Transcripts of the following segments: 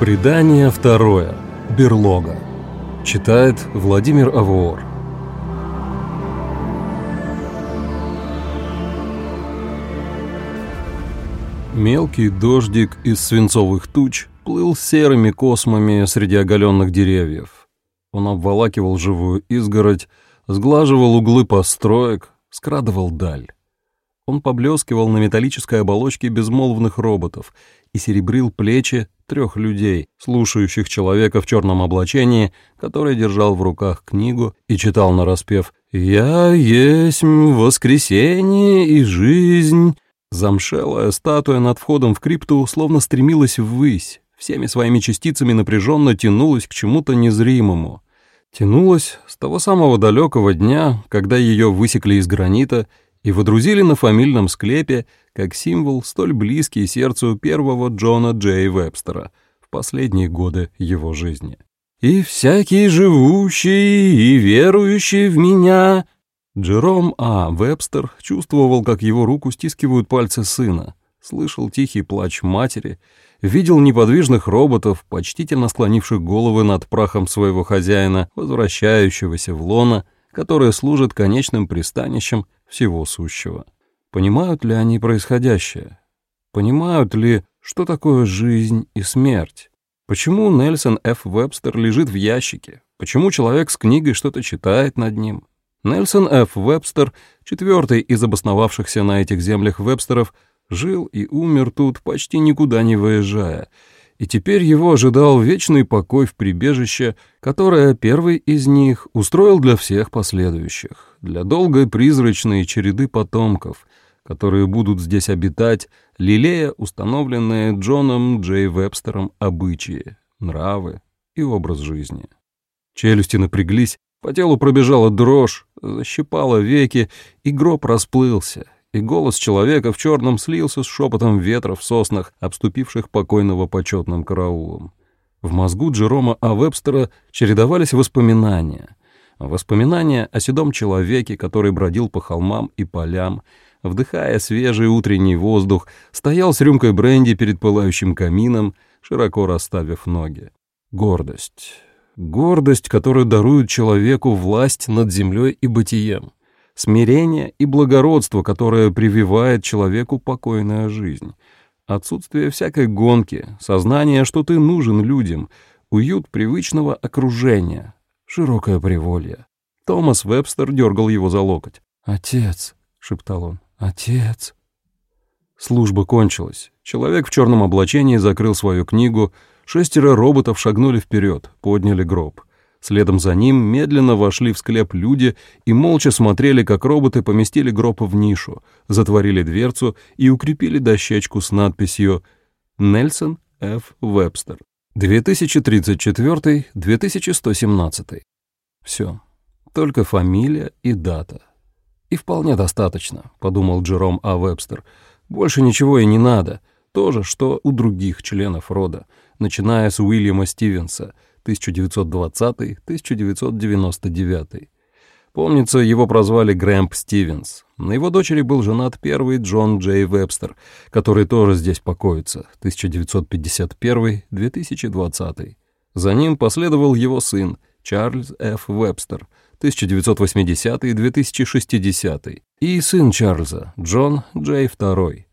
Предание второе. Берлога. Читает Владимир Авуор. Мелкий дождик из свинцовых туч плыл серыми космами среди оголенных деревьев. Он обволакивал живую изгородь, сглаживал углы построек, скрадывал даль. Он поблескивал на металлической оболочке безмолвных роботов и серебрил плечи 3 людей, слушающих человека в черном облачении, который держал в руках книгу и читал нараспев «Я есть воскресенье и жизнь». Замшелая статуя над входом в крипту словно стремилась ввысь, всеми своими частицами напряженно тянулась к чему-то незримому. Тянулась с того самого далекого дня, когда ее высекли из гранита и водрузили на фамильном склепе как символ, столь близкий сердцу первого Джона Джей Вебстера в последние годы его жизни. «И всякий живущий и верующий в меня...» Джером А. Вебстер чувствовал, как его руку стискивают пальцы сына, слышал тихий плач матери, видел неподвижных роботов, почтительно склонивших головы над прахом своего хозяина, возвращающегося в лоно, которое служит конечным пристанищем всего сущего. Понимают ли они происходящее? Понимают ли, что такое жизнь и смерть? Почему Нельсон Ф. Вебстер лежит в ящике? Почему человек с книгой что-то читает над ним? Нельсон Ф. Вебстер, 4-й из обосновавшихся на этих землях Вебстеров, жил и умер тут, почти никуда не выезжая, и теперь его ожидал вечный покой в прибежище, которое первый из них устроил для всех последующих, для долгой призрачной череды потомков, которые будут здесь обитать, лелея установленные Джоном Джей Вебстером обычаи, нравы и образ жизни. Челюсти напряглись, по телу пробежала дрожь, защипала веки, и гроб расплылся, и голос человека в черном слился с шепотом ветра в соснах, обступивших покойного почетным караулом. В мозгу Джерома А. Вебстера чередовались воспоминания. Воспоминания о седом человеке, который бродил по холмам и полям, вдыхая свежий утренний воздух, стоял с рюмкой бренди перед пылающим камином, широко расставив ноги. Гордость. Гордость, которую дарует человеку власть над землей и бытием. Смирение и благородство, которое прививает человеку покойная жизнь. Отсутствие всякой гонки, сознание, что ты нужен людям, уют привычного окружения, широкое приволье. Томас Вебстер дергал его за локоть. «Отец», — шептал он, — «отец». Служба кончилась. Человек в черном облачении закрыл свою книгу, 6 роботов шагнули вперед, подняли гроб. Следом за ним медленно вошли в склеп люди и молча смотрели, как роботы поместили гроб в нишу, затворили дверцу и укрепили дощечку с надписью «Нельсон Ф. Вебстер, 2034-2117». Все. Только фамилия и дата. «И вполне достаточно», — подумал Джером А. Вебстер. «Больше ничего и не надо. То же, что у других членов рода, начиная с Уильяма Стивенса, 1920-1999. Помнится, его прозвали Грэмп Стивенс. На его дочери был женат первый Джон Джей Вебстер, который тоже здесь покоится, 1951-2020. За ним последовал его сын Чарльз Ф. Вебстер, 1980-2060, и сын Чарльза, Джон Джей II,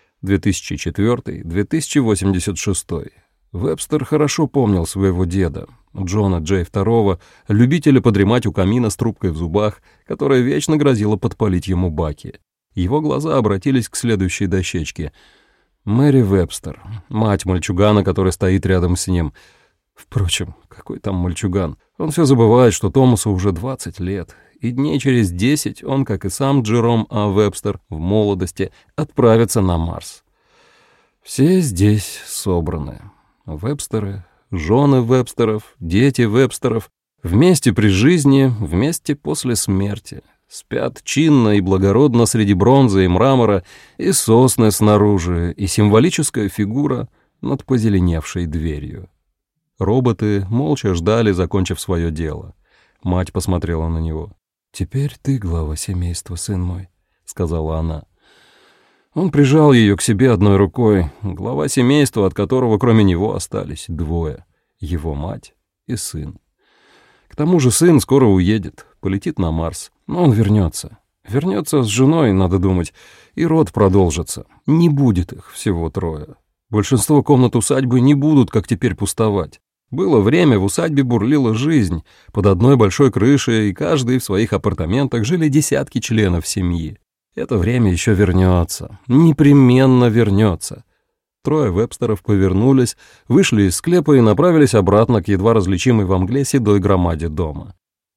2004-2086. Вебстер хорошо помнил своего деда, Джона Джей II, любителя подремать у камина с трубкой в зубах, которая вечно грозила подпалить ему баки. Его глаза обратились к следующей дощечке. Мэри Вебстер, мать мальчугана, который стоит рядом с ним. Впрочем, какой там мальчуган? Он все забывает, что Томасу уже 20 лет, и дней через 10 он, как и сам Джером А. Вебстер в молодости, отправится на Марс. Все здесь собраны. Вебстеры, жены Вебстеров, дети Вебстеров, вместе при жизни, вместе после смерти, спят чинно и благородно среди бронзы и мрамора, и сосны снаружи, и символическая фигура над позеленевшей дверью. Роботы молча ждали, закончив свое дело. Мать посмотрела на него. «Теперь ты глава семейства, сын мой», — сказала она. Он прижал ее к себе одной рукой, глава семейства, от которого кроме него остались двое — его мать и сын. К тому же сын скоро уедет, полетит на Марс, но он вернется. Вернется с женой, надо думать, и род продолжится. Не будет их всего трое. Большинство комнат усадьбы не будут, как теперь, пустовать. Было время, в усадьбе бурлила жизнь. Под одной большой крышей, и каждый в своих апартаментах жили десятки членов семьи. Это время еще вернется. Непременно вернется. Трое Вебстеров повернулись, вышли из склепа и направились обратно к едва различимой во мгле седой громаде дома.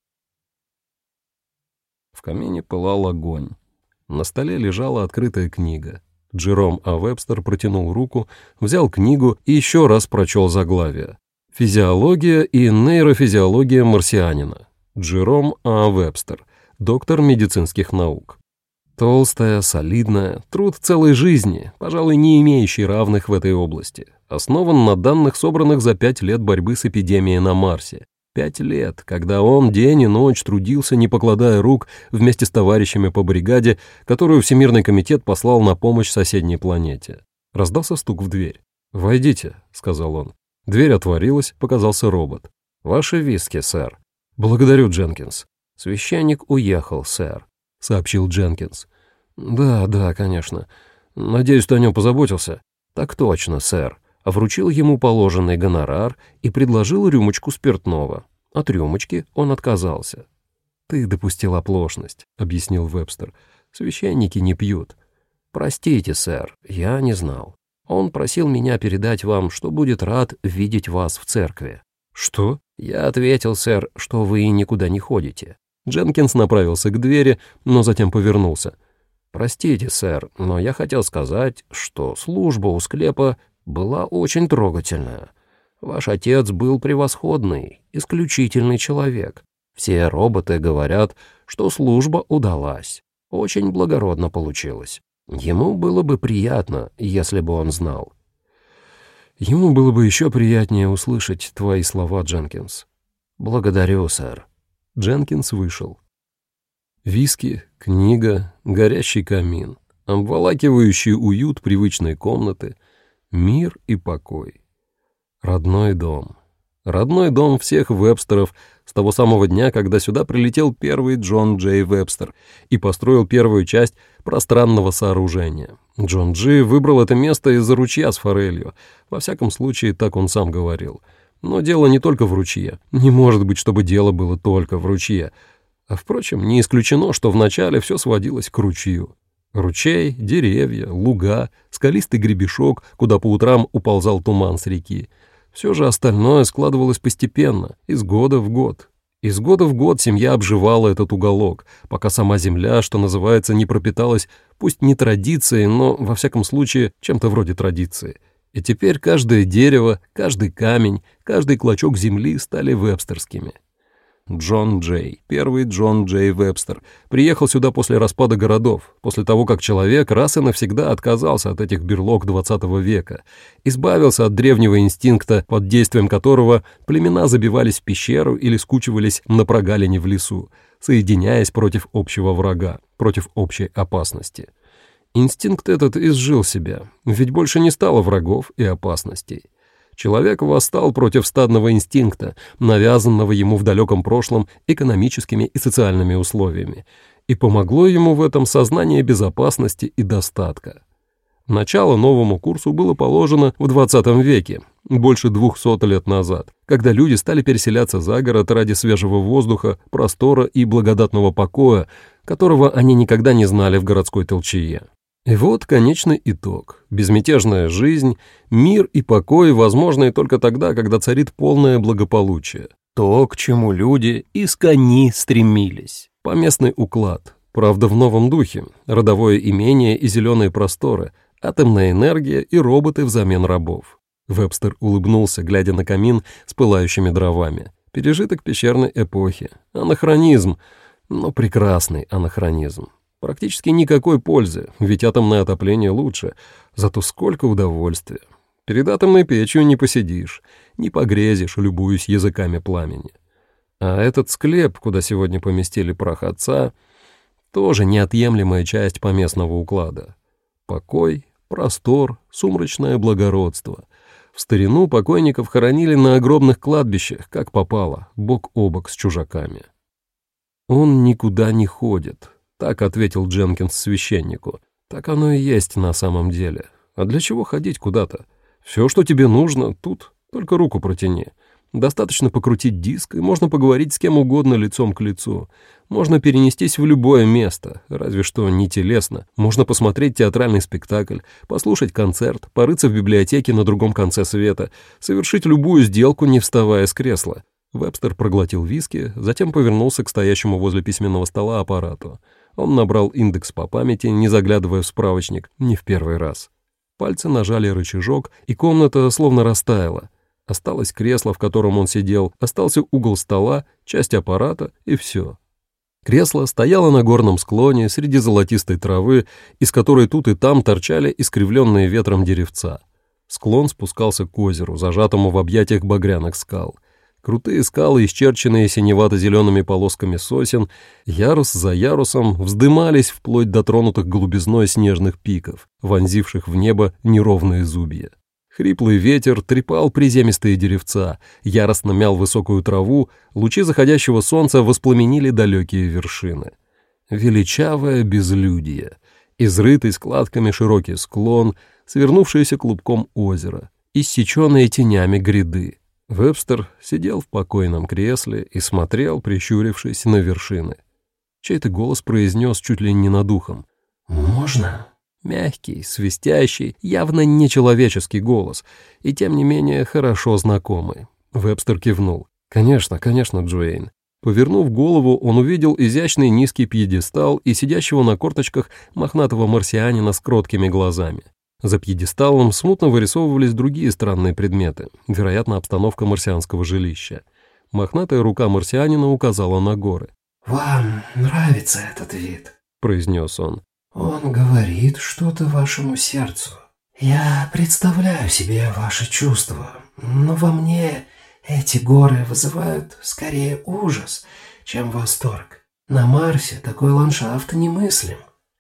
В камине пылал огонь. На столе лежала открытая книга. Джером А. Вебстер протянул руку, взял книгу и еще раз прочел заглавие. «Физиология и нейрофизиология марсианина». Джером А. Вебстер, доктор медицинских наук. Толстая, солидная, труд целой жизни, пожалуй, не имеющий равных в этой области. Основан на данных, собранных за 5 лет борьбы с эпидемией на Марсе. 5 лет, когда он день и ночь трудился, не покладая рук, вместе с товарищами по бригаде, которую Всемирный комитет послал на помощь соседней планете. Раздался стук в дверь. «Войдите», — сказал он. Дверь отворилась, показался робот. «Ваши виски, сэр». «Благодарю, Дженкинс». «Священник уехал, сэр», — сообщил Дженкинс. «Да, конечно. Надеюсь, ты о нем позаботился?» «Так точно, сэр». Вручил ему положенный гонорар и предложил рюмочку спиртного. От рюмочки он отказался. «Ты допустил оплошность», — объяснил Вебстер. «Священники не пьют». «Простите, сэр, я не знал. Он просил меня передать вам, что будет рад видеть вас в церкви». «Что?» «Я ответил, сэр, что вы никуда не ходите». Дженкинс направился к двери, но затем повернулся. «Простите, сэр, но я хотел сказать, что служба у склепа была очень трогательная. Ваш отец был превосходный, исключительный человек. Все роботы говорят, что служба удалась. Очень благородно получилось. Ему было бы приятно, если бы он знал». «Ему было бы еще приятнее услышать твои слова, Дженкинс». «Благодарю, сэр». Дженкинс вышел. Виски, книга, горящий камин, обволакивающий уют привычной комнаты, мир и покой. Родной дом. Родной дом всех Вебстеров с того самого дня, когда сюда прилетел первый Джон Джей Вебстер и построил первую часть пространного сооружения. Джон Джи выбрал это место из-за ручья с форелью. Во всяком случае, так он сам говорил. Но дело не только в ручье. Не может быть, чтобы дело было только в ручье. А, впрочем, не исключено, что вначале все сводилось к ручью. Ручей, деревья, луга, скалистый гребешок, куда по утрам уползал туман с реки. Все же остальное складывалось постепенно, из года в год. Из года в год семья обживала этот уголок, пока сама земля, что называется, не пропиталась, пусть не традицией, но, во всяком случае, чем-то вроде традиции. И теперь каждое дерево, каждый камень, каждый клочок земли стали вебстерскими. Джон Джей, первый Джон Джей Вебстер, приехал сюда после распада городов, после того, как человек раз и навсегда отказался от этих берлог XX века, избавился от древнего инстинкта, под действием которого племена забивались в пещеру или скучивались на прогалине в лесу, соединяясь против общего врага, против общей опасности. Инстинкт этот изжил себя, ведь больше не стало врагов и опасностей. Человек восстал против стадного инстинкта, навязанного ему в далеком прошлом экономическими и социальными условиями, и помогло ему в этом сознание безопасности и достатка. Начало новому курсу было положено в XX веке, больше 200 лет назад, когда люди стали переселяться за город ради свежего воздуха, простора и благодатного покоя, которого они никогда не знали в городской толчее. И вот конечный итог. Безмятежная жизнь, мир и покой возможны только тогда, когда царит полное благополучие. То, к чему люди искони стремились. Поместный уклад. Правда, в новом духе. Родовое имение и зеленые просторы. Атомная энергия и роботы взамен рабов. Вебстер улыбнулся, глядя на камин с пылающими дровами. Пережиток пещерной эпохи. Анахронизм. Но прекрасный анахронизм. Практически никакой пользы, ведь атомное отопление лучше, зато сколько удовольствия. Перед атомной печью не посидишь, не погрезишь, любуясь языками пламени. А этот склеп, куда сегодня поместили прах отца, тоже неотъемлемая часть поместного уклада. Покой, простор, сумрачное благородство. В старину покойников хоронили на огромных кладбищах, как попало, бок о бок с чужаками. «Он никуда не ходит», — так ответил Дженкинс священнику. «Так оно и есть на самом деле. А для чего ходить куда-то? Все, что тебе нужно, тут, только руку протяни. Достаточно покрутить диск, и можно поговорить с кем угодно лицом к лицу. Можно перенестись в любое место, разве что не телесно. Можно посмотреть театральный спектакль, послушать концерт, порыться в библиотеке на другом конце света, совершить любую сделку, не вставая с кресла». Вебстер проглотил виски, затем повернулся к стоящему возле письменного стола аппарату. Он набрал индекс по памяти, не заглядывая в справочник, не в первый раз. Пальцы нажали рычажок, и комната словно растаяла. Осталось кресло, в котором он сидел, остался угол стола, часть аппарата и все. Кресло стояло на горном склоне среди золотистой травы, из которой тут и там торчали искривленные ветром деревца. Склон спускался к озеру, зажатому в объятиях багряных скал. Крутые скалы, исчерченные синевато-зелеными полосками сосен, ярус за ярусом вздымались вплоть до тронутых голубизной снежных пиков, вонзивших в небо неровные зубья. Хриплый ветер трепал приземистые деревца, яростно мял высокую траву, лучи заходящего солнца воспламенили далекие вершины. Величавое безлюдье, изрытый складками широкий склон, свернувшееся клубком озеро, иссеченные тенями гряды. Вебстер сидел в покойном кресле и смотрел, прищурившись на вершины. Чей-то голос произнес чуть ли не над ухом: «Можно?» Мягкий, свистящий, явно нечеловеческий голос, и тем не менее хорошо знакомый. Вебстер кивнул. «Конечно, конечно, Джоэйн». Повернув голову, он увидел изящный низкий пьедестал и сидящего на корточках мохнатого марсианина с кроткими глазами. За пьедесталом смутно вырисовывались другие странные предметы, вероятно, обстановка марсианского жилища. Мохнатая рука марсианина указала на горы. «Вам нравится этот вид?» — произнес он. «Он говорит что-то вашему сердцу. Я представляю себе ваши чувства, но во мне эти горы вызывают скорее ужас, чем восторг. На Марсе такой ландшафт немыслим».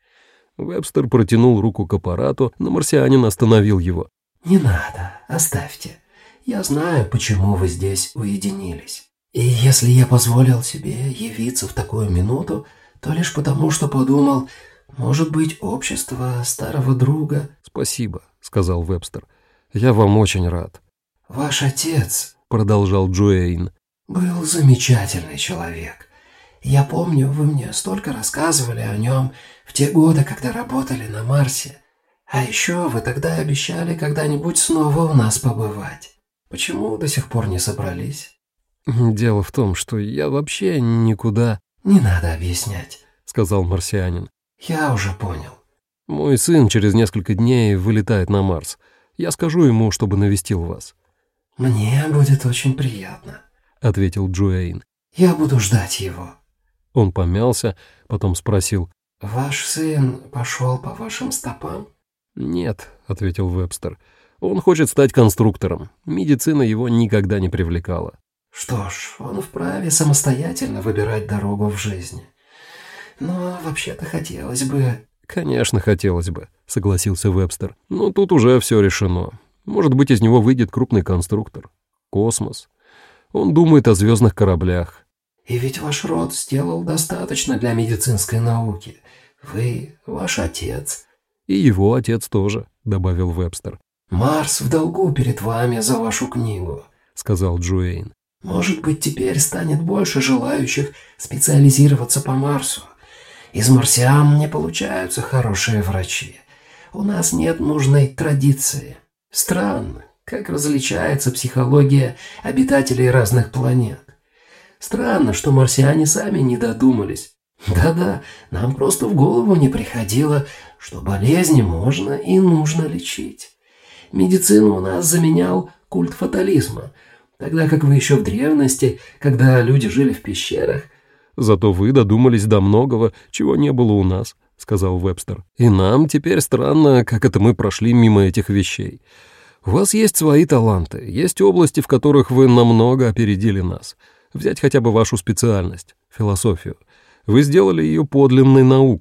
Вебстер протянул руку к аппарату, но марсианин остановил его. «Не надо, оставьте. Я знаю, почему вы здесь уединились. И если я позволил себе явиться в такую минуту, то лишь потому, что подумал, может быть, общество старого друга...» «Спасибо», — сказал Вебстер. «Я вам очень рад». «Ваш отец», — продолжал Джоэйн, — «был замечательный человек. Я помню, вы мне столько рассказывали о нем в те годы, когда работали на Марсе. А еще вы тогда обещали когда-нибудь снова у нас побывать. Почему до сих пор не собрались?» «Дело в том, что я вообще никуда...» «Не надо объяснять», — сказал марсианин. «Я уже понял». «Мой сын через несколько дней вылетает на Марс. Я скажу ему, чтобы навестил вас». «Мне будет очень приятно», — ответил Джоэйн. «Я буду ждать его». Он помялся, потом спросил. «Ваш сын пошел по вашим стопам?» «Нет», — ответил Вебстер. «Он хочет стать конструктором. Медицина его никогда не привлекала». «Что ж, он вправе самостоятельно выбирать дорогу в жизни. Но вообще-то хотелось бы...» «Конечно, хотелось бы», — согласился Вебстер. «Но тут уже все решено. Может быть, из него выйдет крупный конструктор. Космос. Он думает о звездных кораблях». «И ведь ваш род сделал достаточно для медицинской науки. Вы, ваш отец...» «И его отец тоже», — добавил Вебстер. «Марс в долгу перед вами за вашу книгу», — сказал Джоэйн. «Может быть, теперь станет больше желающих специализироваться по Марсу. Из марсиан не получаются хорошие врачи. У нас нет нужной традиции. Странно, как различается психология обитателей разных планет. Странно, что марсиане сами не додумались. Да-да, нам просто в голову не приходило, что болезни можно и нужно лечить. Медицину у нас заменял культ фатализма, тогда как вы еще в древности, когда люди жили в пещерах...» «Зато вы додумались до многого, чего не было у нас», — сказал Вебстер. «И нам теперь странно, как это мы прошли мимо этих вещей. У вас есть свои таланты, есть области, в которых вы намного опередили нас. Взять хотя бы вашу специальность — философию. Вы сделали ее подлинной наукой,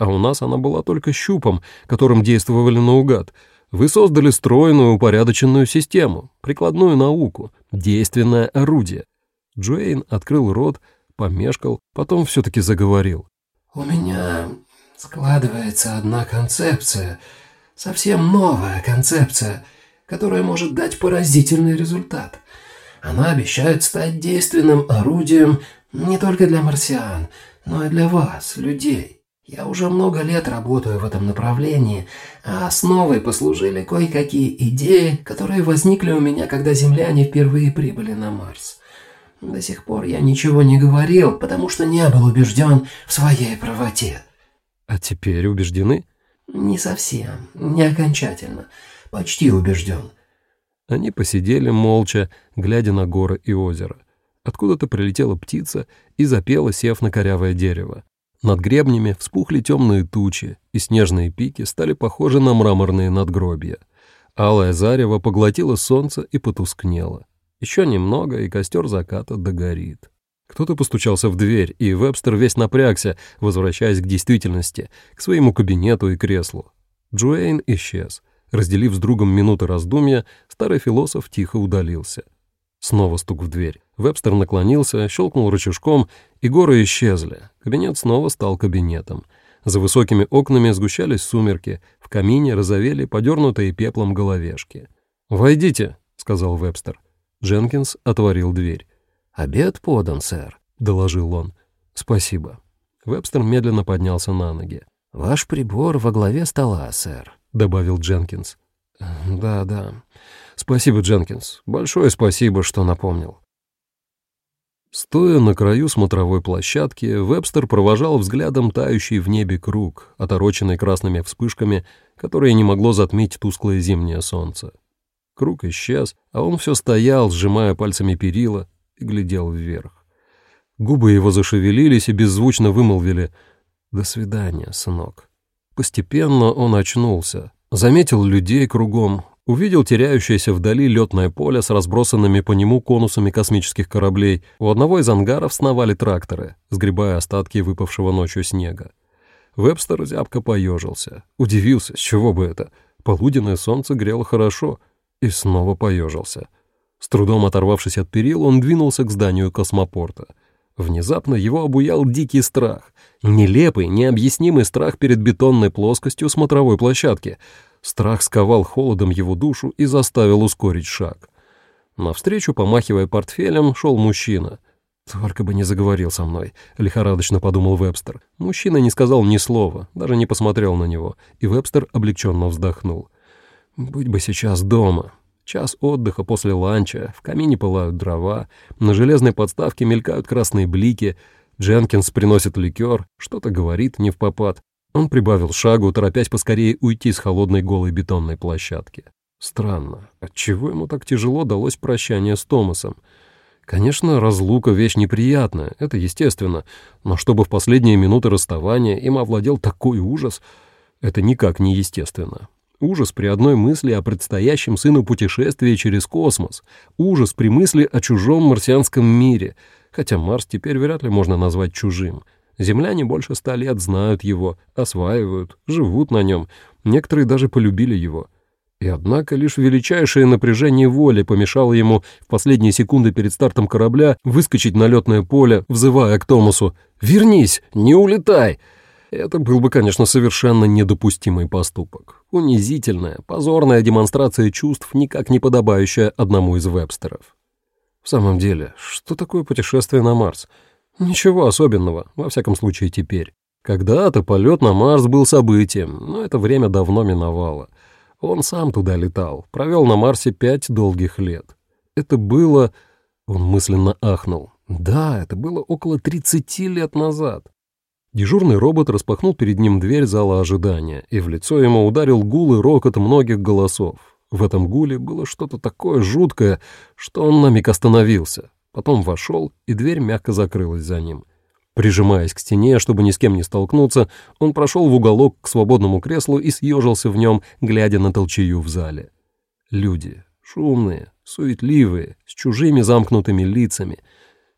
а у нас она была только щупом, которым действовали наугад. Вы создали стройную, упорядоченную систему, прикладную науку, действенное орудие». Джуэйн открыл рот, помешкал, потом все-таки заговорил. «У меня складывается одна концепция, совсем новая концепция, которая может дать поразительный результат. Она обещает стать действенным орудием не только для марсиан, но и для вас, людей. Я уже много лет работаю в этом направлении, а основой послужили кое-какие идеи, которые возникли у меня, когда земляне впервые прибыли на Марс. До сих пор я ничего не говорил, потому что не был убежден в своей правоте». «А теперь убеждены?» «Не совсем, не окончательно, почти убежден». Они посидели молча, глядя на горы и озеро. Откуда-то прилетела птица и запела, сев на корявое дерево. Над гребнями вспухли темные тучи, и снежные пики стали похожи на мраморные надгробья. Алое зарево поглотило солнце и потускнело. Еще немного, и костер заката догорит. Кто-то постучался в дверь, и Вебстер весь напрягся, возвращаясь к действительности, к своему кабинету и креслу. Джуэйн исчез. Разделив с другом минуты раздумья, старый философ тихо удалился. Снова стук в дверь. Вебстер наклонился, щелкнул рычажком, и горы исчезли. Кабинет снова стал кабинетом. За высокими окнами сгущались сумерки, в камине розовели подернутые пеплом головешки. «Войдите», — сказал Вебстер. Дженкинс отворил дверь. «Обед подан, сэр», — доложил он. «Спасибо». Вебстер медленно поднялся на ноги. «Ваш прибор во главе стола, сэр», — добавил Дженкинс. «Да. Спасибо, Дженкинс. Большое спасибо, что напомнил». Стоя на краю смотровой площадки, Вебстер провожал взглядом тающий в небе круг, отороченный красными вспышками, которые не могло затмить тусклое зимнее солнце. Круг исчез, а он все стоял, сжимая пальцами перила, и глядел вверх. Губы его зашевелились и беззвучно вымолвили: «До свидания, сынок». Постепенно он очнулся, заметил людей кругом, увидел теряющееся вдали летное поле с разбросанными по нему конусами космических кораблей. У одного из ангаров сновали тракторы, сгребая остатки выпавшего ночью снега. Вебстер зябко поежился, удивился, с чего бы это. Полуденное солнце грело хорошо, и снова поежился. С трудом оторвавшись от перил, он двинулся к зданию космопорта. Внезапно его обуял дикий страх. Нелепый, необъяснимый страх перед бетонной плоскостью смотровой площадки. Страх сковал холодом его душу и заставил ускорить шаг. Навстречу, помахивая портфелем, шел мужчина. «Только бы не заговорил со мной», — лихорадочно подумал Вебстер. Мужчина не сказал ни слова, даже не посмотрел на него, и Вебстер облегченно вздохнул. «Быть бы сейчас дома». Час отдыха после ланча, в камине пылают дрова, на железной подставке мелькают красные блики, Дженкинс приносит ликер, что-то говорит невпопад. Он прибавил шагу, торопясь поскорее уйти с холодной голой бетонной площадки. Странно, отчего ему так тяжело далось прощание с Томасом? Конечно, разлука — вещь неприятная, это естественно, но чтобы в последние минуты расставания им овладел такой ужас, это никак не естественно. Ужас при одной мысли о предстоящем сыну путешествии через космос. Ужас при мысли о чужом марсианском мире. Хотя Марс теперь вряд ли можно назвать чужим. Земляне больше 100 лет знают его, осваивают, живут на нем. Некоторые даже полюбили его. И однако лишь величайшее напряжение воли помешало ему в последние секунды перед стартом корабля выскочить на летное поле, взывая к Томасу: «Вернись, не улетай!» Это был бы, конечно, совершенно недопустимый поступок. Унизительная, позорная демонстрация чувств, никак не подобающая одному из Вебстеров. В самом деле, что такое путешествие на Марс? Ничего особенного, во всяком случае теперь. Когда-то полет на Марс был событием, но это время давно миновало. Он сам туда летал, провел на Марсе 5 долгих лет. Это было... Он мысленно ахнул. Да, это было около 30 лет назад. Дежурный робот распахнул перед ним дверь зала ожидания, и в лицо ему ударил гул и рокот многих голосов. В этом гуле было что-то такое жуткое, что он на миг остановился. Потом вошел, и дверь мягко закрылась за ним. Прижимаясь к стене, чтобы ни с кем не столкнуться, он прошел в уголок к свободному креслу и съежился в нем, глядя на толчею в зале. Люди, шумные, суетливые, с чужими замкнутыми лицами.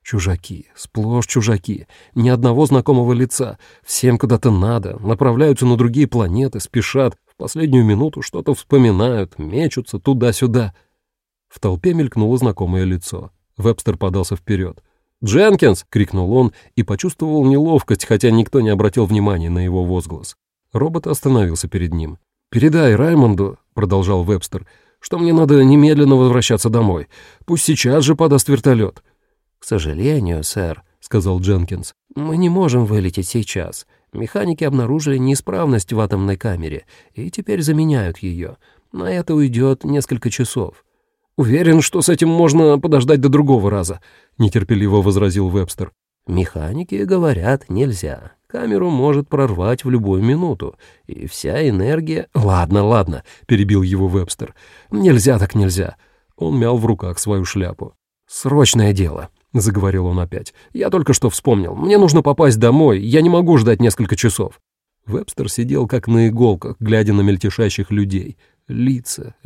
Чужаки, сплошь чужаки, ни одного знакомого лица, всем куда-то надо, направляются на другие планеты, спешат, в последнюю минуту что-то вспоминают, мечутся туда-сюда. В толпе мелькнуло знакомое лицо. Вебстер подался вперед. «Дженкинс!» — крикнул он и почувствовал неловкость, хотя никто не обратил внимания на его возглас. Робот остановился перед ним. «Передай Раймонду», — продолжал Вебстер, — «что мне надо немедленно возвращаться домой. Пусть сейчас же подаст вертолет». «К сожалению, сэр», — сказал Дженкинс, — «мы не можем вылететь сейчас. Механики обнаружили неисправность в атомной камере и теперь заменяют ее. На это уйдет несколько часов». «Уверен, что с этим можно подождать до другого раза», — нетерпеливо возразил Вебстер. «Механики говорят, нельзя. Камеру может прорвать в любую минуту, и вся энергия...» «Ладно», — перебил его Вебстер. «Нельзя так нельзя». Он мял в руках свою шляпу. «Срочное дело», — заговорил он опять. «Я только что вспомнил. Мне нужно попасть домой. Я не могу ждать несколько часов». Вебстер сидел как на иголках, глядя на мельтешащих людей. Лица.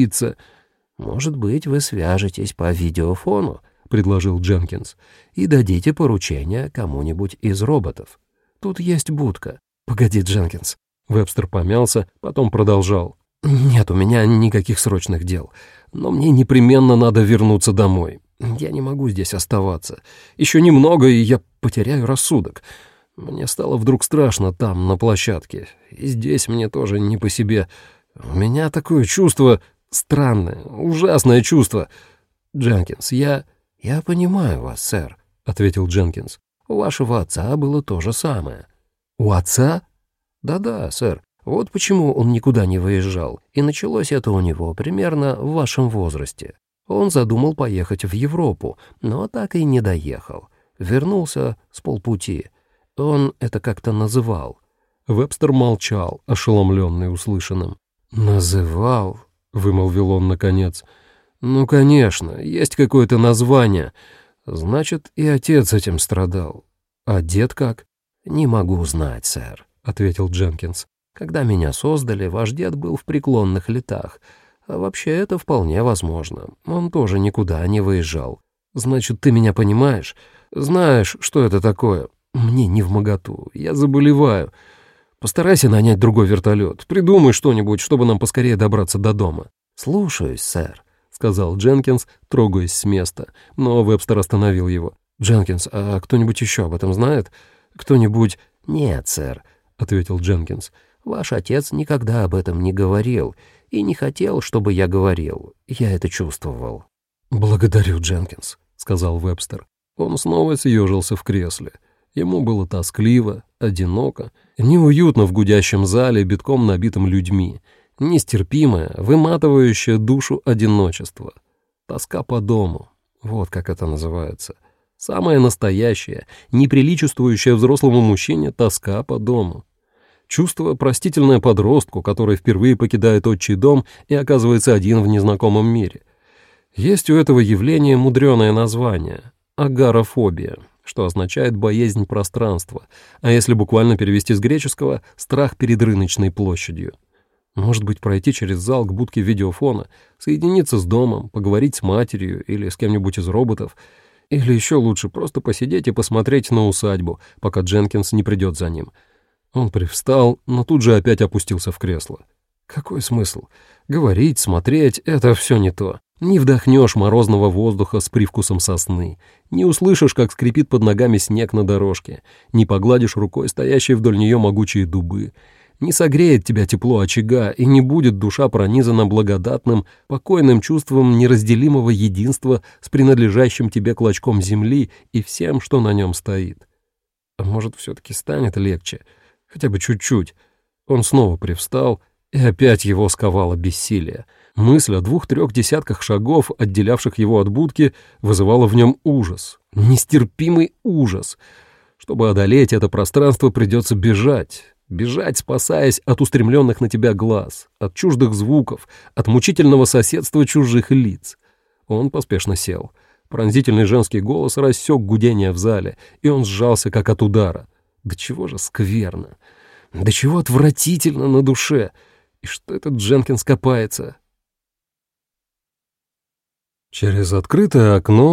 «Может быть, вы свяжетесь по видеофону», — предложил Дженкинс, «и дадите поручение кому-нибудь из роботов. Тут есть будка». «Погоди, Дженкинс». Вебстер помялся, потом продолжал. «Нет у меня никаких срочных дел, но мне непременно надо вернуться домой. Я не могу здесь оставаться. Еще немного, и я потеряю рассудок. Мне стало вдруг страшно там, на площадке, и здесь мне тоже не по себе. У меня такое чувство... Странное, ужасное чувство. Дженкинс, «Я понимаю вас, сэр», — ответил Дженкинс. «У вашего отца было то же самое». «У отца?» «Да-да, сэр. Вот почему он никуда не выезжал. И началось это у него примерно в вашем возрасте. Он задумал поехать в Европу, но так и не доехал. Вернулся с полпути. Он это как-то называл». Вебстер молчал, ошеломленный услышанным. «Называл?» — вымолвил он наконец. «Ну, конечно, есть какое-то название. Значит, и отец этим страдал. А дед как?» «Не могу знать, сэр», — ответил Дженкинс. «Когда меня создали, ваш дед был в преклонных летах. А вообще это вполне возможно. Он тоже никуда не выезжал». «Значит, ты меня понимаешь? Знаешь, что это такое? Мне невмоготу. Я заболеваю. Постарайся нанять другой вертолет. Придумай что-нибудь, чтобы нам поскорее добраться до дома». «Слушаюсь, сэр», — сказал Дженкинс, трогаясь с места. Но Вебстер остановил его. «Дженкинс, а кто-нибудь еще об этом знает? Кто-нибудь...» «Нет, сэр», — ответил Дженкинс. «Ваш отец никогда об этом не говорил и не хотел, чтобы я говорил. Я это чувствовал». «Благодарю, Дженкинс», — сказал Вебстер. Он снова съежился в кресле. Ему было тоскливо, одиноко, неуютно в гудящем зале, битком набитым людьми, нестерпимое, выматывающее душу одиночество. Тоска по дому, вот как это называется. Самая настоящая, неприличествующая взрослому мужчине тоска по дому. Чувство, простительное подростку, который впервые покидает отчий дом и оказывается один в незнакомом мире. Есть у этого явления мудреное название — агорафобия, что означает боязнь пространства, а если буквально перевести с греческого — страх перед рыночной площадью. Может быть, пройти через зал к будке видеофона, соединиться с домом, поговорить с матерью или с кем-нибудь из роботов, или еще лучше просто посидеть и посмотреть на усадьбу, пока Дженкинс не придет за ним. Он привстал, но тут же опять опустился в кресло. Какой смысл? Говорить, смотреть — это все не то. Не вдохнешь морозного воздуха с привкусом сосны, не услышишь, как скрипит под ногами снег на дорожке, не погладишь рукой стоящие вдоль нее могучие дубы, не согреет тебя тепло очага и не будет душа пронизана благодатным, покойным чувством неразделимого единства с принадлежащим тебе клочком земли и всем, что на нем стоит. А может, все-таки станет легче? Хотя бы чуть-чуть. Он снова привстал, и опять его сковало бессилие. Мысль о 2-3 десятках шагов, отделявших его от будки, вызывала в нем ужас, нестерпимый ужас. Чтобы одолеть это пространство, придется бежать, спасаясь от устремленных на тебя глаз, от чуждых звуков, от мучительного соседства чужих лиц. Он поспешно сел. Пронзительный женский голос рассек гудение в зале, и он сжался, как от удара. Да чего же скверно, да чего отвратительно на душе, и что этот Дженкинс копается? Через открытое окно в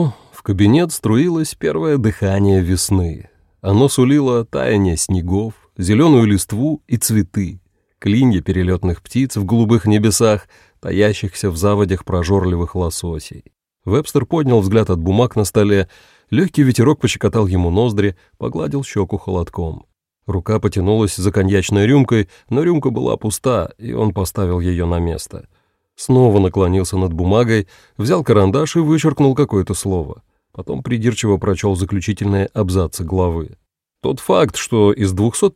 В кабинет струилось первое дыхание весны. Оно сулило таяние снегов, зеленую листву и цветы, клинья перелетных птиц в голубых небесах, таящихся в заводях прожорливых лососей. Вебстер поднял взгляд от бумаг на столе, легкий ветерок пощекотал ему ноздри, погладил щеку холодком. Рука потянулась за коньячной рюмкой, но рюмка была пуста, и он поставил ее на место. Снова наклонился над бумагой, взял карандаш и вычеркнул какое-то слово. Потом придирчиво прочел заключительные абзацы главы. Тот факт, что из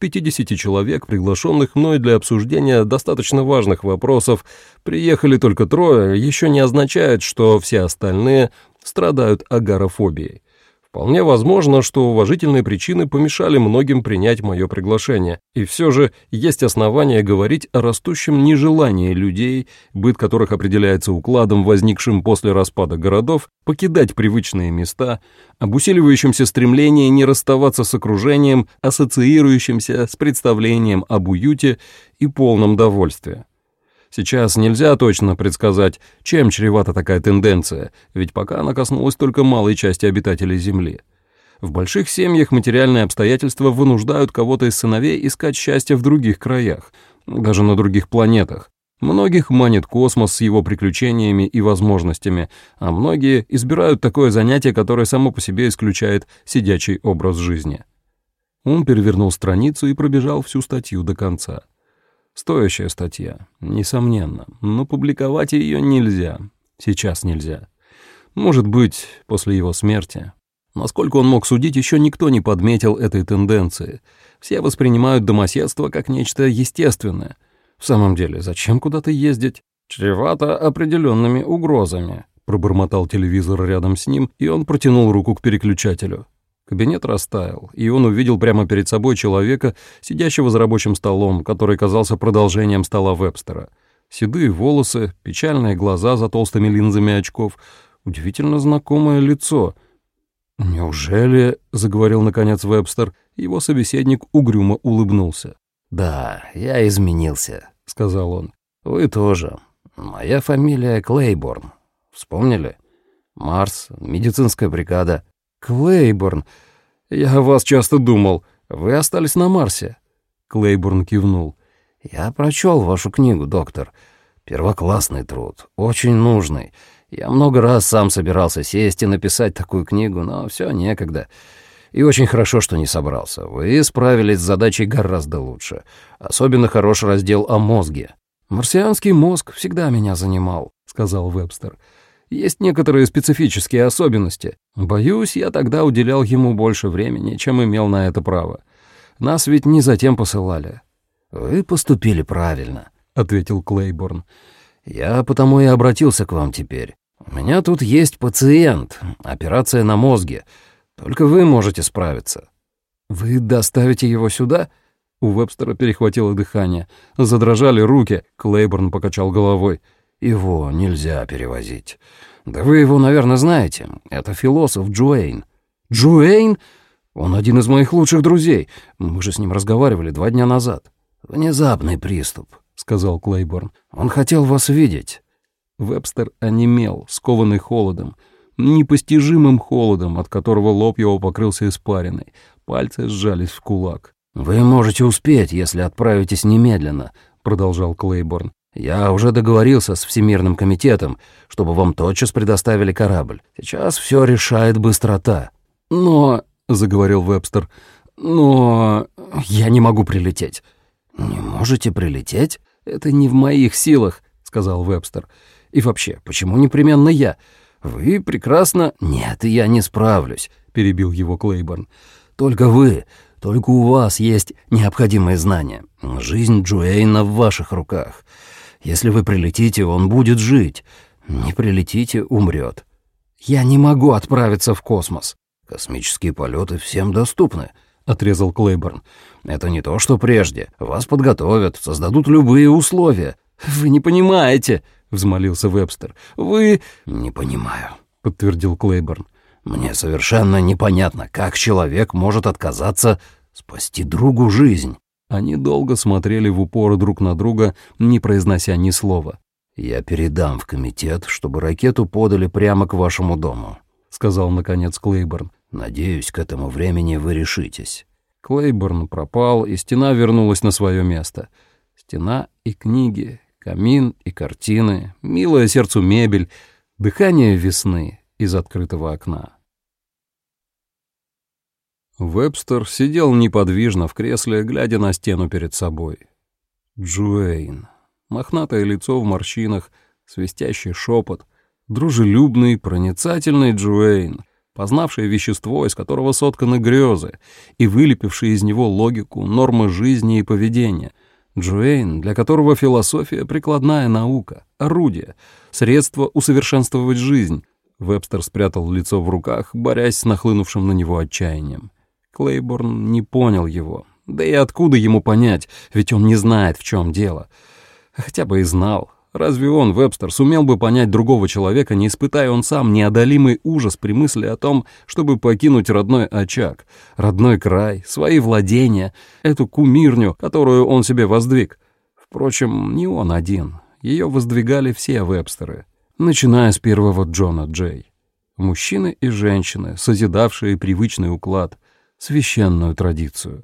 250 человек, приглашенных мной для обсуждения достаточно важных вопросов, приехали только 3, еще не означает, что все остальные страдают агорафобией. Вполне возможно, что уважительные причины помешали многим принять мое приглашение, и все же есть основания говорить о растущем нежелании людей, быт которых определяется укладом, возникшим после распада городов, покидать привычные места, об усиливающемся стремлении не расставаться с окружением, ассоциирующимся с представлением об уюте и полном довольстве. Сейчас нельзя точно предсказать, чем чревата такая тенденция, ведь пока она коснулась только малой части обитателей Земли. В больших семьях материальные обстоятельства вынуждают кого-то из сыновей искать счастье в других краях, даже на других планетах. Многих манит космос с его приключениями и возможностями, а многие избирают такое занятие, которое само по себе исключает сидячий образ жизни. Он перевернул страницу и пробежал всю статью до конца. Стоящая статья, несомненно, но публиковать ее нельзя, сейчас нельзя. Может быть, после его смерти. Насколько он мог судить, еще никто не подметил этой тенденции. Все воспринимают домоседство как нечто естественное. В самом деле, зачем куда-то ездить? Чревато определенными угрозами, пробормотал телевизор рядом с ним, и он протянул руку к переключателю. Кабинет растаял, и он увидел прямо перед собой человека, сидящего за рабочим столом, который казался продолжением стола Вебстера. Седые волосы, печальные глаза за толстыми линзами очков, удивительно знакомое лицо. «Неужели?» — заговорил наконец Вебстер. Его собеседник угрюмо улыбнулся. «Да, я изменился», — сказал он. «Вы тоже. Моя фамилия Клейборн. Вспомнили? Марс, медицинская бригада». «Клейборн, я о вас часто думал. Вы остались на Марсе?» Клейборн кивнул. «Я прочел вашу книгу, доктор. Первоклассный труд, очень нужный. Я много раз сам собирался сесть и написать такую книгу, но все некогда. И очень хорошо, что не собрался. Вы справились с задачей гораздо лучше. Особенно хорош раздел о мозге». «Марсианский мозг всегда меня занимал», — сказал Вебстер. «Есть некоторые специфические особенности. Боюсь, я тогда уделял ему больше времени, чем имел на это право. Нас ведь не затем посылали». «Вы поступили правильно», — ответил Клейборн. «Я потому и обратился к вам теперь. У меня тут есть пациент, операция на мозге. Только вы можете справиться». «Вы доставите его сюда?» У Вебстера перехватило дыхание. Задрожали руки. Клейборн покачал головой. «Его нельзя перевозить. Да вы его, наверное, знаете. Это философ Джуэйн». «Джуэйн? Он один из моих лучших друзей. Мы же с ним разговаривали 2 дня назад». «Внезапный приступ», — сказал Клейборн. «Он хотел вас видеть». Вебстер онемел, скованный холодом. Непостижимым холодом, от которого лоб его покрылся испариной. Пальцы сжались в кулак. «Вы можете успеть, если отправитесь немедленно», — продолжал Клейборн. «Я уже договорился с Всемирным комитетом, чтобы вам тотчас предоставили корабль. Сейчас все решает быстрота». «Но...» — заговорил Вебстер. «Но... я не могу прилететь». «Не можете прилететь?» «Это не в моих силах», — сказал Вебстер. «И вообще, почему непременно я? Вы прекрасно...» «Нет, я не справлюсь», — перебил его Клейборн. «Только вы, только у вас есть необходимые знания. Жизнь Джуэйна в ваших руках. Если вы прилетите, он будет жить. Не прилетите — умрет». «Я не могу отправиться в космос». «Космические полеты всем доступны», — отрезал Клейборн. «Это не то, что прежде. Вас подготовят, создадут любые условия». «Вы не понимаете», — взмолился Вебстер. «Вы...» «Не понимаю», — подтвердил Клейборн. «Мне совершенно непонятно, как человек может отказаться спасти другу жизнь». Они долго смотрели в упор друг на друга, не произнося ни слова. «Я передам в комитет, чтобы ракету подали прямо к вашему дому. — сказал наконец Клейборн. «Надеюсь, к этому времени вы решитесь». Клейборн пропал, и стена вернулась на свое место. Стена и книги, камин и картины, милая сердцу мебель, дыхание весны из открытого окна. Вебстер сидел неподвижно в кресле, глядя на стену перед собой. Джуэйн. Мохнатое лицо в морщинах, свистящий шепот. Дружелюбный, проницательный Джуэйн, познавший вещество, из которого сотканы грезы, и вылепивший из него логику, нормы жизни и поведения. Джуэйн, для которого философия — прикладная наука, орудие, средство усовершенствовать жизнь. Вебстер спрятал лицо в руках, борясь с нахлынувшим на него отчаянием. Клейборн не понял его. Да и откуда ему понять, ведь он не знает, в чем дело. Хотя бы и знал. Разве он, Вебстер, сумел бы понять другого человека, не испытая он сам неодолимый ужас при мысли о том, чтобы покинуть родной очаг, родной край, свои владения, эту кумирню, которую он себе воздвиг? Впрочем, не он один. Ее воздвигали все Вебстеры, начиная с первого Джона Джей. Мужчины и женщины, созидавшие привычный уклад, священную традицию.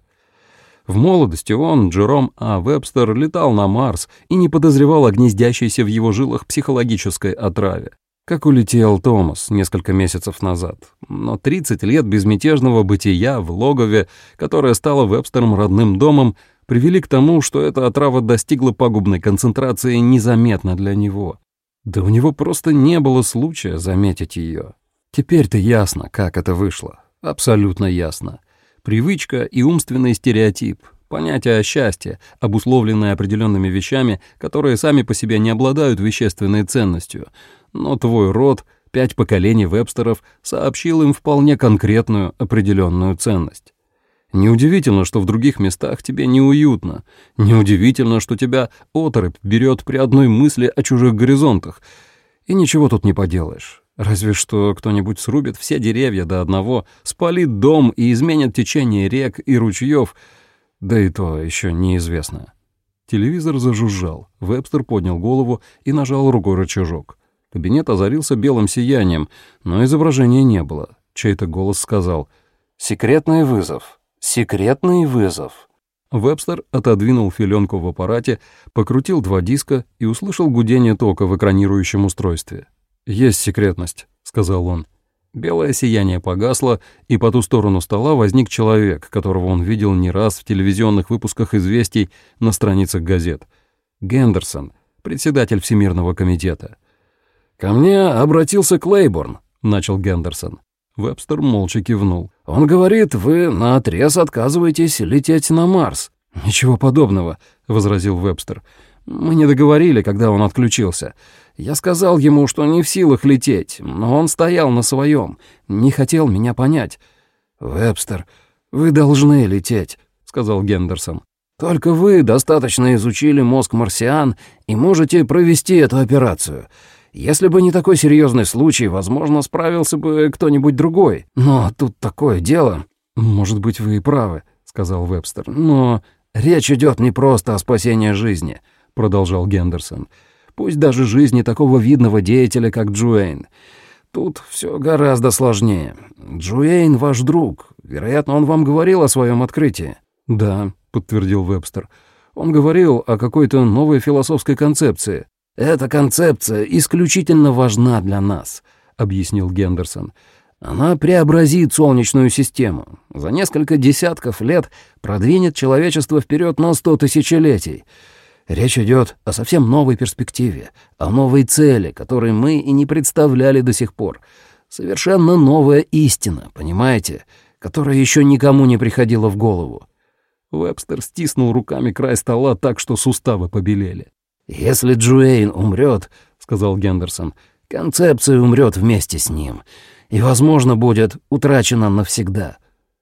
В молодости он, Джером А. Вебстер, летал на Марс и не подозревал о гнездящейся в его жилах психологической отраве, как улетел Томас несколько месяцев назад. Но 30 лет безмятежного бытия в логове, которое стало Вебстером родным домом, привели к тому, что эта отрава достигла пагубной концентрации незаметно для него. Да у него просто не было случая заметить ее. Теперь-то ясно, как это вышло. Абсолютно ясно. Привычка и умственный стереотип, понятие о счастье, обусловленное определенными вещами, которые сами по себе не обладают вещественной ценностью. Но твой род, 5 поколений Вебстеров, сообщил им вполне конкретную определенную ценность. Неудивительно, что в других местах тебе неуютно. Неудивительно, что тебя оторопь берет при одной мысли о чужих горизонтах. И ничего тут не поделаешь. Разве что кто-нибудь срубит все деревья до одного, спалит дом и изменит течение рек и ручьев, да и то еще неизвестно. Телевизор зажужжал. Вебстер поднял голову и нажал рукой рычажок. Кабинет озарился белым сиянием, но изображения не было. Чей-то голос сказал: «Секретный вызов! Секретный вызов!» Вебстер отодвинул филенку в аппарате, покрутил 2 диска и услышал гудение тока в экранирующем устройстве. «Есть секретность», — сказал он. Белое сияние погасло, и по ту сторону стола возник человек, которого он видел не раз в телевизионных выпусках «Известий» на страницах газет. Гендерсон, председатель Всемирного комитета. «Ко мне обратился Клейборн», — начал Гендерсон. Вебстер молча кивнул. «Он говорит, вы наотрез отказываетесь лететь на Марс». «Ничего подобного», — возразил Вебстер. «Мы не договорили, когда он отключился. Я сказал ему, что не в силах лететь, но он стоял на своем, не хотел меня понять». «Вебстер, вы должны лететь», — сказал Гендерсон. «Только вы достаточно изучили мозг марсиан и можете провести эту операцию. Если бы не такой серьезный случай, возможно, справился бы кто-нибудь другой. Но тут такое дело». «Может быть, вы и правы», — сказал Вебстер, «но речь идет не просто о спасении жизни», — продолжал Гендерсон. «Пусть даже жизни такого видного деятеля, как Джуэйн. Тут все гораздо сложнее. Джуэйн ваш друг. Вероятно, он вам говорил о своем открытии». «Да», — подтвердил Вебстер. «Он говорил о какой-то новой философской концепции». «Эта концепция исключительно важна для нас», — объяснил Гендерсон. «Она преобразит Солнечную систему. За несколько десятков лет продвинет человечество вперед на 100 тысячелетий. Речь идет о совсем новой перспективе, о новой цели, которой мы и не представляли до сих пор. Совершенно новая истина, понимаете, которая еще никому не приходила в голову». Вебстер стиснул руками край стола так, что суставы побелели. «Если Джуэйн умрет, — сказал Гендерсон, — концепция умрет вместе с ним и, возможно, будет утрачена навсегда».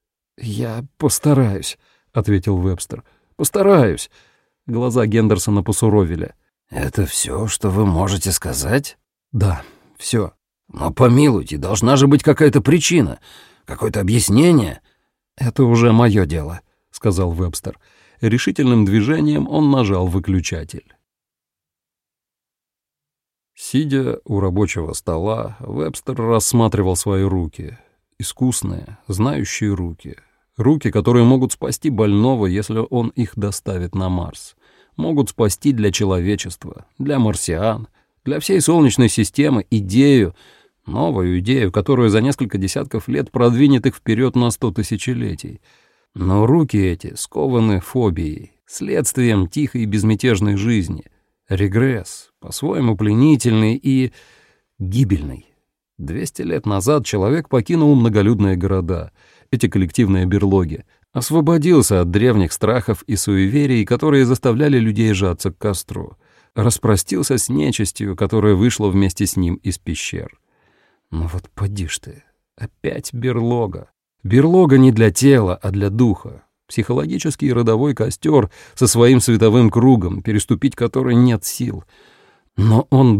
«Я постараюсь», — ответил Вебстер. «Постараюсь». Глаза Гендерсона посуровили. «Это все, что вы можете сказать?» «Да, все». «Но помилуйте, должна же быть какая-то причина, какое-то объяснение». «Это уже мое дело», — сказал Вебстер. Решительным движением он нажал выключатель. Сидя у рабочего стола, Вебстер рассматривал свои руки. Искусные, знающие руки. Руки, которые могут спасти больного, если он их доставит на Марс. Могут спасти для человечества, для марсиан, для всей Солнечной системы идею, новую идею, которая за несколько десятков лет продвинет их вперед на 100 тысячелетий. Но руки эти скованы фобией, следствием тихой и безмятежной жизни. Регресс, по-своему пленительный и гибельный. 200 лет назад человек покинул многолюдные города, эти коллективные берлоги, освободился от древних страхов и суеверий, которые заставляли людей сжаться к костру, распростился с нечистью, которая вышла вместе с ним из пещер. Но вот поди ж ты, опять берлога. Берлога не для тела, а для духа. Психологический родовой костер со своим световым кругом, переступить который нет сил. Но он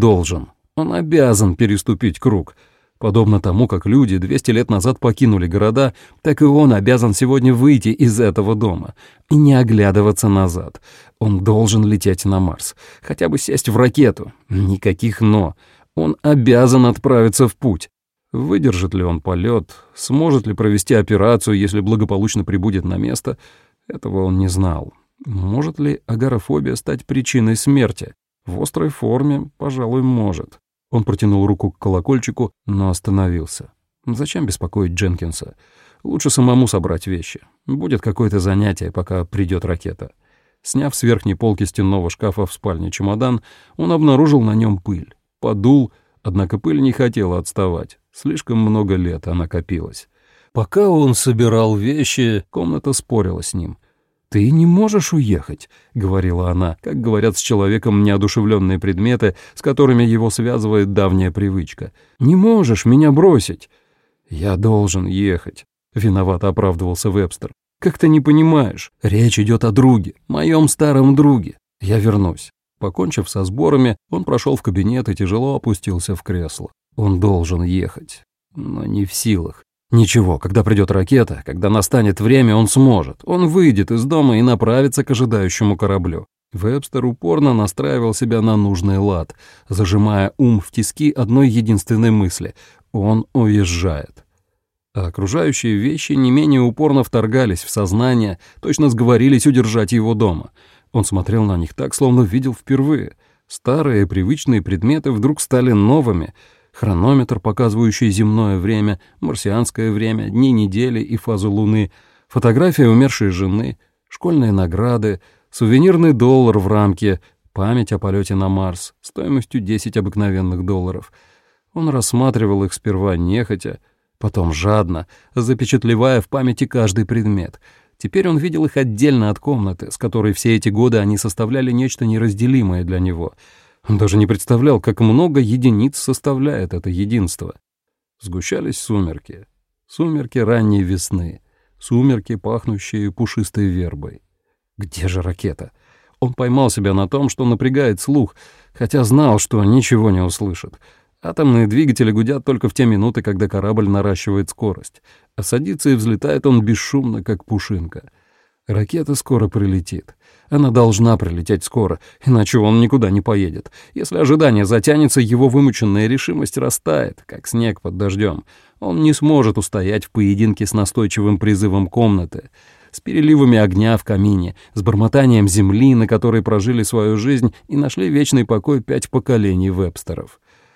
обязан переступить круг. Подобно тому, как люди 200 лет назад покинули города, так и он обязан сегодня выйти из этого дома и не оглядываться назад. Он должен лететь на Марс, хотя бы сесть в ракету. Никаких «но». Он обязан отправиться в путь. Выдержит ли он полет, сможет ли провести операцию, если благополучно прибудет на место, этого он не знал. Может ли агорафобия стать причиной смерти? В острой форме, пожалуй, может. Он протянул руку к колокольчику, но остановился. Зачем беспокоить Дженкинса? Лучше самому собрать вещи. Будет какое-то занятие, пока придет ракета. Сняв с верхней полки стенного шкафа в спальне чемодан, он обнаружил на нем пыль. Подул, однако пыль не хотела отставать. Слишком много лет она копилась. Пока он собирал вещи, комната спорила с ним. «Ты не можешь уехать», — говорила она, как говорят с человеком неодушевленные предметы, с которыми его связывает давняя привычка. «Не можешь меня бросить». «Я должен ехать», — виновато оправдывался Вебстер. «Как ты не понимаешь? Речь идет о друге, моем старом друге. Я вернусь». Покончив со сборами, он прошел в кабинет и тяжело опустился в кресло. Он должен ехать, но не в силах. Ничего, когда придет ракета, когда настанет время, он сможет. Он выйдет из дома и направится к ожидающему кораблю. Вебстер упорно настраивал себя на нужный лад, зажимая ум в тиски одной единственной мысли — он уезжает. А окружающие вещи не менее упорно вторгались в сознание, точно сговорились удержать его дома. Он смотрел на них так, словно видел впервые. Старые привычные предметы вдруг стали новыми. Хронометр, показывающий земное время, марсианское время, дни недели и фазу Луны, фотография умершей жены, школьные награды, сувенирный доллар в рамке, память о полете на Марс стоимостью 10 обыкновенных долларов. Он рассматривал их сперва нехотя, потом жадно, запечатлевая в памяти каждый предмет. Теперь он видел их отдельно от комнаты, с которой все эти годы они составляли нечто неразделимое для него. Он даже не представлял, как много единиц составляет это единство. Сгущались сумерки. Сумерки ранней весны. Сумерки, пахнущие пушистой вербой. Где же ракета? Он поймал себя на том, что напрягает слух, хотя знал, что ничего не услышит. Атомные двигатели гудят только в те минуты, когда корабль наращивает скорость, а садится и взлетает он бесшумно, как пушинка. Ракета скоро прилетит. Она должна прилететь скоро, иначе он никуда не поедет. Если ожидание затянется, его вымученная решимость растает, как снег под дождем. Он не сможет устоять в поединке с настойчивым призывом комнаты, с переливами огня в камине, с бормотанием земли, на которой прожили свою жизнь и нашли вечный покой 5 поколений Вебстеров.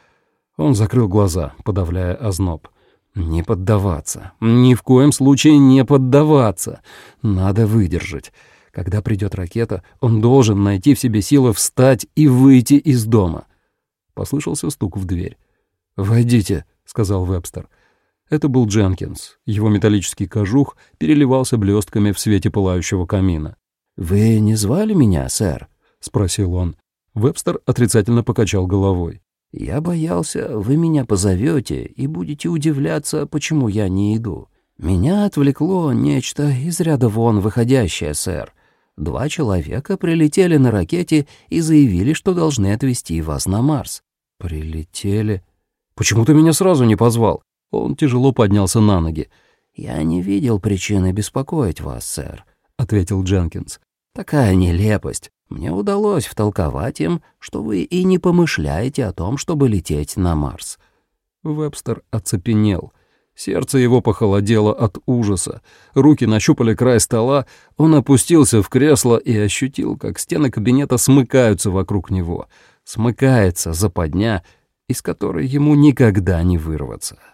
Он закрыл глаза, подавляя озноб. Не поддаваться. Ни в коем случае не поддаваться. Надо выдержать. Когда придет ракета, он должен найти в себе силы встать и выйти из дома. Послышался стук в дверь. «Войдите», — сказал Вебстер. Это был Дженкинс. Его металлический кожух переливался блестками в свете пылающего камина. «Вы не звали меня, сэр?» — спросил он. Вебстер отрицательно покачал головой. «Я боялся, вы меня позовете и будете удивляться, почему я не иду. Меня отвлекло нечто из ряда вон выходящее, сэр. 2 человека прилетели на ракете и заявили, что должны отвезти вас на Марс». «Прилетели? Почему ты меня сразу не позвал?» Он тяжело поднялся на ноги. «Я не видел причины беспокоить вас, сэр», — ответил Дженкинс. «Такая нелепость. Мне удалось втолковать им, что вы и не помышляете о том, чтобы лететь на Марс». Вебстер оцепенел. Сердце его похолодело от ужаса. Руки нащупали край стола, он опустился в кресло и ощутил, как стены кабинета смыкаются вокруг него. Смыкается западня, из которой ему никогда не вырваться.